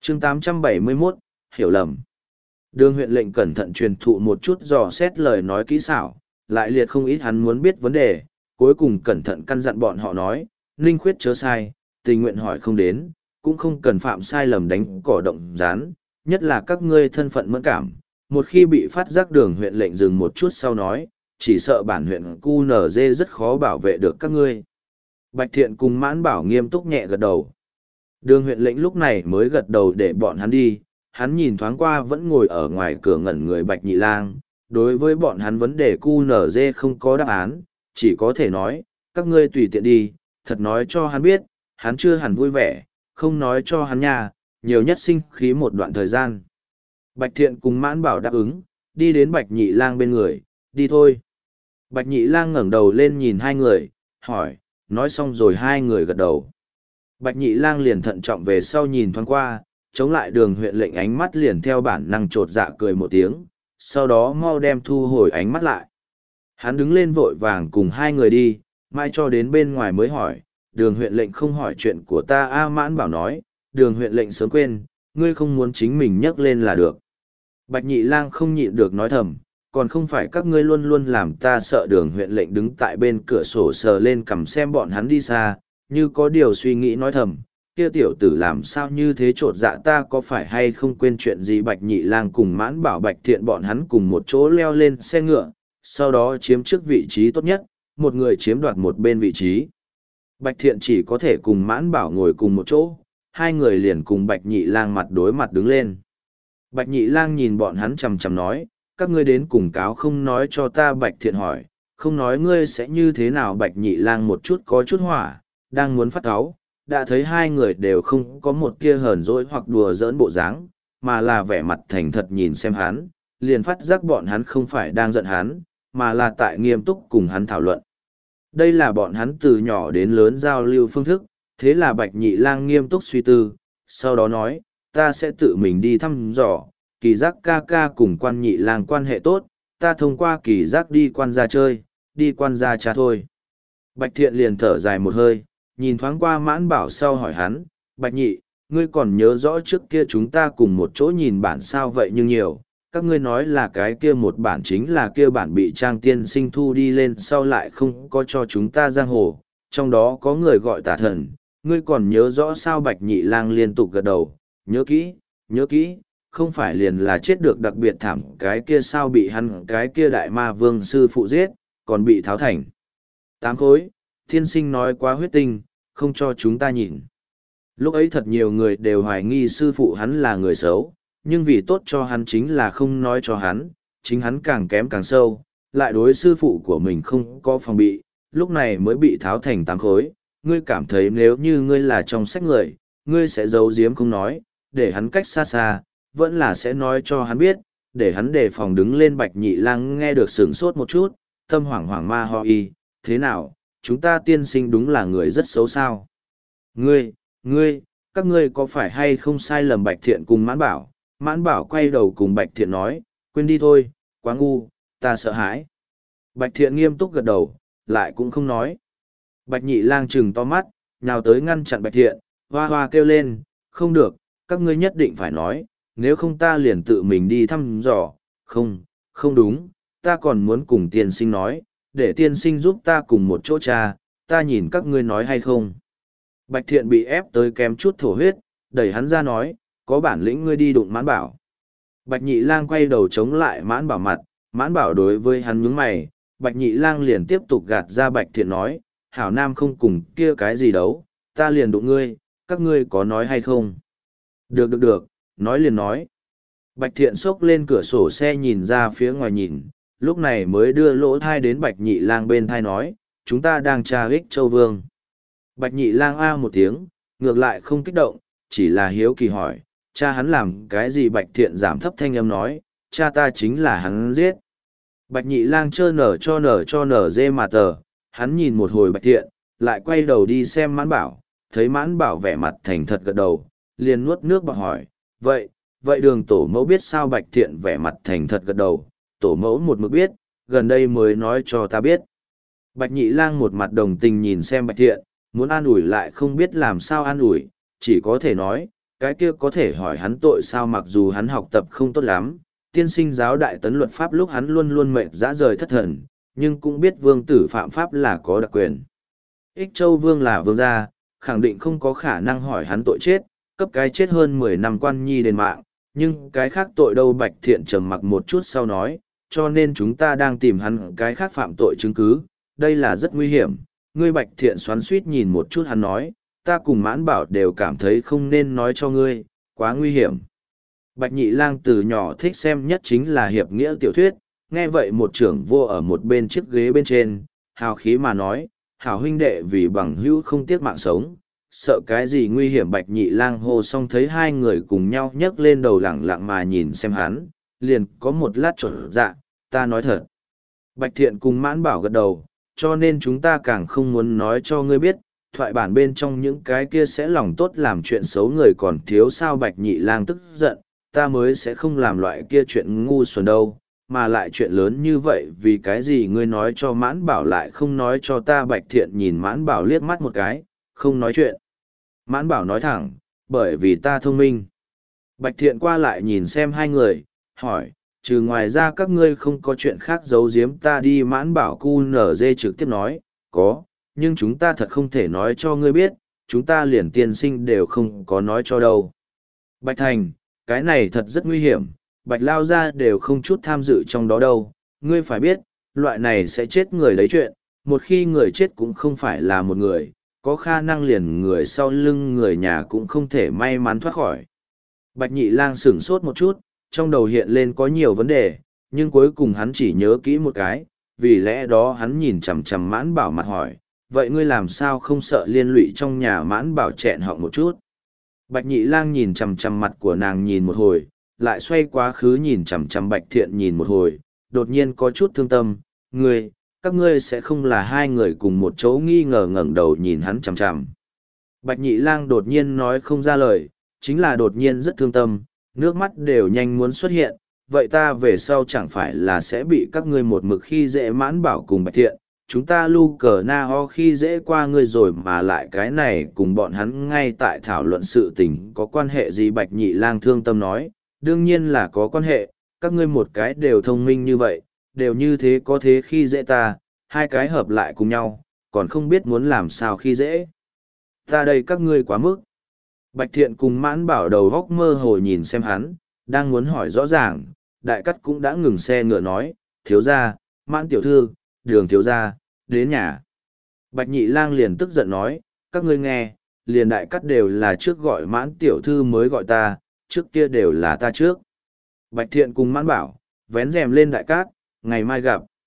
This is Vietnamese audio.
chương 871, hiểu lầm. Đường huyện lệnh cẩn thận truyền thụ một chút dò xét lời nói kỹ xảo, lại liệt không ít hắn muốn biết vấn đề, cuối cùng cẩn thận căn dặn bọn họ nói, Ninh Khuyết chớ sai, tình nguyện hỏi không đến, cũng không cần phạm sai lầm đánh cỏ động rán, nhất là các ngươi thân phận mẫn cảm. Một khi bị phát giác đường huyện lệnh dừng một chút sau nói, chỉ sợ bản huyện QNZ rất khó bảo vệ được các ngươi. Bạch Thiện cùng Mãn Bảo nghiêm túc nhẹ gật đầu. Đường huyện lệnh lúc này mới gật đầu để bọn hắn đi, hắn nhìn thoáng qua vẫn ngồi ở ngoài cửa ngẩn người Bạch Nhị Lang. Đối với bọn hắn vấn đề QNZ không có đáp án, chỉ có thể nói, các ngươi tùy tiện đi, thật nói cho hắn biết, hắn chưa hẳn vui vẻ, không nói cho hắn nha, nhiều nhất sinh khí một đoạn thời gian. Bạch Thiện cùng Mãn Bảo đáp ứng, đi đến Bạch Nhị Lang bên người, đi thôi. Bạch Nhị Lang ngẩng đầu lên nhìn hai người, hỏi, nói xong rồi hai người gật đầu. Bạch Nhị Lang liền thận trọng về sau nhìn thoáng qua, chống lại đường huyện lệnh ánh mắt liền theo bản năng trột dạ cười một tiếng, sau đó mau đem thu hồi ánh mắt lại. Hắn đứng lên vội vàng cùng hai người đi, mai cho đến bên ngoài mới hỏi, đường huyện lệnh không hỏi chuyện của ta. A Mãn Bảo nói, đường huyện lệnh sớm quên, ngươi không muốn chính mình nhắc lên là được. Bạch Nhị Lang không nhịn được nói thầm, còn không phải các ngươi luôn luôn làm ta sợ. Đường huyện lệnh đứng tại bên cửa sổ sờ lên cằm xem bọn hắn đi xa, như có điều suy nghĩ nói thầm, kia tiểu tử làm sao như thế trột dạ, ta có phải hay không quên chuyện gì. Bạch Nhị Lang cùng Mãn Bảo Bạch Thiện bọn hắn cùng một chỗ leo lên xe ngựa, sau đó chiếm trước vị trí tốt nhất, một người chiếm đoạt một bên vị trí. Bạch Thiện chỉ có thể cùng Mãn Bảo ngồi cùng một chỗ, hai người liền cùng Bạch Nhị Lang mặt đối mặt đứng lên. Bạch Nhị Lang nhìn bọn hắn chằm chằm nói, các ngươi đến cùng cáo không nói cho ta. Bạch Thiện hỏi, không nói ngươi sẽ như thế nào. Bạch Nhị Lang một chút có chút hỏa, đang muốn phát cáu, đã thấy hai người đều không có một tia hờn dỗi hoặc đùa giỡn bộ dáng, mà là vẻ mặt thành thật nhìn xem hắn, liền phát giác bọn hắn không phải đang giận hắn, mà là tại nghiêm túc cùng hắn thảo luận. Đây là bọn hắn từ nhỏ đến lớn giao lưu phương thức, thế là Bạch Nhị Lang nghiêm túc suy tư, sau đó nói, ta sẽ tự mình đi thăm dò, Kỳ Giác ca ca cùng Quan Nhị Lang quan hệ tốt, ta thông qua Kỳ Giác đi Quan gia chơi, đi Quan gia cha thôi. Bạch Thiện liền thở dài một hơi, nhìn thoáng qua Mãn Bảo sau hỏi hắn, Bạch Nhị, ngươi còn nhớ rõ trước kia chúng ta cùng một chỗ nhìn bản sao vậy? Nhưng nhiều, các ngươi nói là cái kia một bản chính là kia bản bị Trang tiên sinh thu đi lên sau lại không có cho chúng ta giang hồ, trong đó có người gọi Tả Thần, ngươi còn nhớ rõ sao? Bạch Nhị Lang liên tục gật đầu, nhớ kỹ, không phải liền là chết được đặc biệt thảm cái kia sao? Bị hắn cái kia đại ma vương sư phụ giết, còn bị tháo thành 8 khối, tiên sinh nói quá huyết tinh, không cho chúng ta nhìn. Lúc ấy thật nhiều người đều hoài nghi sư phụ hắn là người xấu, nhưng vì tốt cho hắn chính là không nói cho hắn, chính hắn càng kém càng sâu, lại đối sư phụ của mình không có phòng bị, lúc này mới bị tháo thành 8 khối. Ngươi cảm thấy nếu như ngươi là trong sách người, ngươi sẽ giấu giếm không nói, để hắn cách xa xa, vẫn là sẽ nói cho hắn biết, để hắn đề phòng? Đứng lên. Bạch Nhị Lang nghe được sửng sốt một chút, tâm hoảng hoảng ma ho y, thế nào, chúng ta tiên sinh đúng là người rất xấu sao? Các ngươi có phải hay không sai lầm? Bạch Thiện cùng Mãn Bảo quay đầu cùng Bạch Thiện nói, quên đi thôi, quá ngu, ta sợ hãi. Bạch Thiện nghiêm túc gật đầu, lại cũng không nói. Bạch Nhị Lang trừng to mắt, nhào tới ngăn chặn Bạch Thiện, hoa hoa kêu lên, không được, các ngươi nhất định phải nói, nếu không ta liền tự mình đi thăm dò. Không đúng, ta còn muốn cùng tiên sinh nói, để tiên sinh giúp ta cùng một chỗ cha, ta nhìn các ngươi nói hay không. Bạch Thiện bị ép tới kém chút thổ huyết, đẩy hắn ra nói, có bản lĩnh ngươi đi đụng Mãn Bảo. Bạch Nhị Lang quay đầu chống lại Mãn Bảo mặt, Mãn Bảo đối với hắn nhướng mày, Bạch Nhị Lang liền tiếp tục gạt ra. Bạch Thiện nói, hảo nam không cùng kia cái gì đấu, ta liền đụng ngươi, các ngươi có nói hay không? Được, nói liền nói. Bạch Thiện xốc lên cửa sổ xe nhìn ra phía ngoài nhìn, lúc này mới đưa lỗ thai đến Bạch Nhị Lang bên thai nói, chúng ta đang tra Ích Châu Vương. Bạch Nhị Lang a một tiếng, ngược lại không kích động, chỉ là hiếu kỳ hỏi, cha hắn làm cái gì? Bạch Thiện giảm thấp thanh âm nói, cha ta chính là hắn giết. Bạch Nhị Lang trơ nở dê mà tờ, hắn nhìn một hồi Bạch Thiện, lại quay đầu đi xem Mãn Bảo, thấy Mãn Bảo vẻ mặt thành thật gật đầu, liền nuốt nước bọt hỏi, vậy đường tổ mẫu biết sao? Bạch Thiện vẻ mặt thành thật gật đầu, tổ mẫu một mực biết, gần đây mới nói cho ta biết. Bạch Nhị Lang một mặt đồng tình nhìn xem Bạch Thiện, muốn an ủi lại không biết làm sao an ủi, chỉ có thể nói, cái kia có thể hỏi hắn tội sao? Mặc dù hắn học tập không tốt lắm, tiên sinh giáo đại tấn luật pháp lúc hắn luôn luôn mệt dã rời thất thần, nhưng cũng biết vương tử phạm pháp là có đặc quyền. Ích Châu Vương là vương gia, khẳng định không có khả năng hỏi hắn tội chết, cấp cái chết hơn 10 năm quan nhi đền mạng, nhưng cái khác tội đâu? Bạch Thiện trầm mặc một chút sau nói, cho nên chúng ta đang tìm hắn cái khác phạm tội chứng cứ, đây là rất nguy hiểm. Ngươi Bạch Thiện xoắn suýt nhìn một chút hắn nói, ta cùng Mãn Bảo đều cảm thấy không nên nói cho ngươi, quá nguy hiểm. Bạch Nhị Lang từ nhỏ thích xem nhất chính là hiệp nghĩa tiểu thuyết, nghe vậy một trưởng vô ở một bên chiếc ghế bên trên, hào khí mà nói, hảo huynh đệ vì bằng hữu không tiếc mạng sống, sợ cái gì nguy hiểm? Bạch Nhị Lang hô xong thấy hai người cùng nhau nhấc lên đầu lẳng lặng mà nhìn xem hắn, liền có một lát trộn dạ, ta nói thật. Bạch Thiện cùng Mãn Bảo gật đầu, cho nên chúng ta càng không muốn nói cho ngươi biết, thoại bản bên trong những cái kia sẽ lòng tốt làm chuyện xấu người còn thiếu sao? Bạch Nhị Lang tức giận, ta mới sẽ không làm loại kia chuyện ngu xuẩn đâu, mà lại chuyện lớn như vậy vì cái gì ngươi nói cho Mãn Bảo lại không nói cho ta? Bạch Thiện nhìn Mãn Bảo liếc mắt một cái, không nói chuyện. Mãn Bảo nói thẳng, bởi vì ta thông minh. Bạch Thiện qua lại nhìn xem hai người, hỏi, trừ ngoài ra các ngươi không có chuyện khác giấu giếm ta đi? Mãn Bảo cu nở dê trực tiếp nói, có, nhưng chúng ta thật không thể nói cho ngươi biết, chúng ta liền tiên sinh đều không có nói cho đâu. Bạch Thành, cái này thật rất nguy hiểm, Bạch Lao gia đều không chút tham dự trong đó đâu, ngươi phải biết, loại này sẽ chết người đấy chuyện, một khi người chết cũng không phải là một người, có khả năng liền người sau lưng người nhà cũng không thể may mắn thoát khỏi. Bạch Nhị Lang sửng sốt một chút, trong đầu hiện lên có nhiều vấn đề, nhưng cuối cùng hắn chỉ nhớ kỹ một cái, vì lẽ đó hắn nhìn chằm chằm Mãn Bảo mặt hỏi, vậy ngươi làm sao không sợ liên lụy trong nhà? Mãn Bảo chẹn họng một chút. Bạch Nhị Lang nhìn chằm chằm mặt của nàng nhìn một hồi, lại xoay quá khứ nhìn chằm chằm Bạch Thiện nhìn một hồi, đột nhiên có chút thương tâm, các ngươi sẽ không là hai người cùng một chỗ? Nghi ngờ ngẩng đầu nhìn hắn chằm chằm. Bạch Nhị Lang đột nhiên nói không ra lời, chính là đột nhiên rất thương tâm, nước mắt đều nhanh muốn xuất hiện, vậy ta về sau chẳng phải là sẽ bị các ngươi một mực khi dễ? Mãn Bảo cùng Bạch Thiện, chúng ta lu cờ na ho khi dễ qua ngươi rồi, mà lại cái này cùng bọn hắn ngay tại thảo luận sự tình có quan hệ gì? Bạch Nhị Lang thương tâm nói, đương nhiên là có quan hệ, các ngươi một cái đều thông minh như vậy, đều như thế có thế khi dễ ta, hai cái hợp lại cùng nhau, còn không biết muốn làm sao khi dễ ta đây? Các ngươi quá mức. Bạch Thiện cùng Mãn Bảo đầu góc mơ hồ nhìn xem hắn, đang muốn hỏi rõ ràng, Đại Cắt cũng đã ngừng xe ngựa nói, thiếu gia, Mãn tiểu thư, Đường thiếu gia, đến nhà. Bạch Nhị Lang liền tức giận nói, các ngươi nghe, liền Đại Cắt đều là trước gọi Mãn tiểu thư mới gọi ta, trước kia đều là ta trước. Bạch Thiện cùng Mãn Bảo, vén rèm lên Đại Cát, ngày mai gặp.